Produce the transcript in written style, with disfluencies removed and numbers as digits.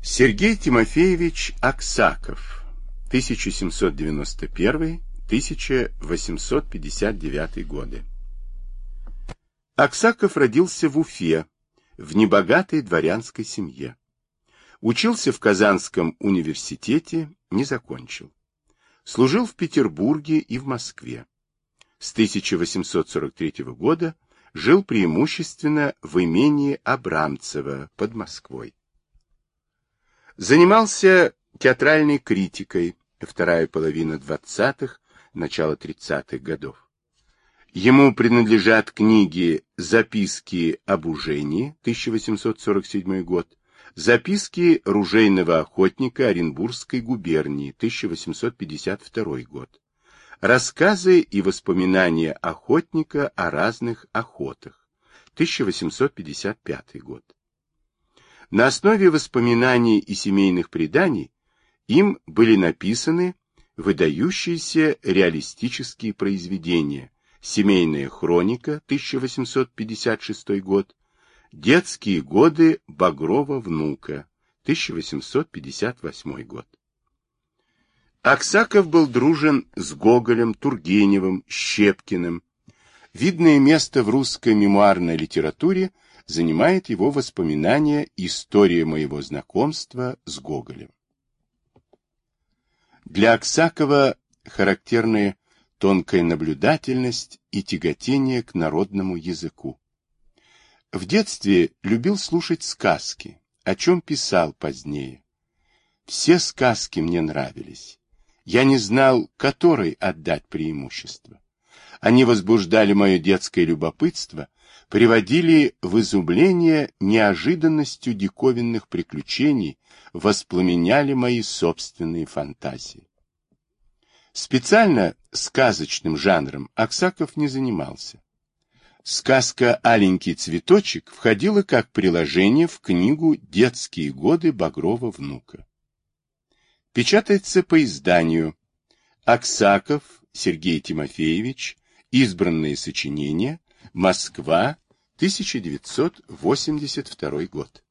Сергей Тимофеевич Аксаков, 1791-1859 годы. Аксаков родился в Уфе, в небогатой дворянской семье. Учился в Казанском университете, не закончил. Служил в Петербурге и в Москве. С 1843 года жил преимущественно в имении Абрамцево под Москвой. Занимался театральной критикой, вторая половина 20-х, начало 30-х годов. Ему принадлежат книги «Записки об ужении» 1847 год, «Записки ружейного охотника Оренбургской губернии» 1852 год, «Рассказы и воспоминания охотника о разных охотах» 1855 год. На основе воспоминаний и семейных преданий им были написаны выдающиеся реалистические произведения «Семейная хроника» 1856 год, «Детские годы Багрова внука» 1858 год. Аксаков был дружен с Гоголем, Тургеневым, Щепкиным. Видное место в русской мемуарной литературе занимает его воспоминания «История моего знакомства с Гоголем». Для Аксакова характерны тонкая наблюдательность и тяготение к народному языку. В детстве любил слушать сказки, о чем писал позднее. Все сказки мне нравились. Я не знал, которой отдать преимущество. Они возбуждали мое детское любопытство, приводили в изумление неожиданностью диковинных приключений, воспламеняли мои собственные фантазии. Специально сказочным жанром Аксаков не занимался. Сказка «Аленький цветочек» входила как приложение в книгу «Детские годы Багрова внука». Печатается по изданию Аксаков Сергей Тимофеевич, избранные сочинения, Москва, 1982 год.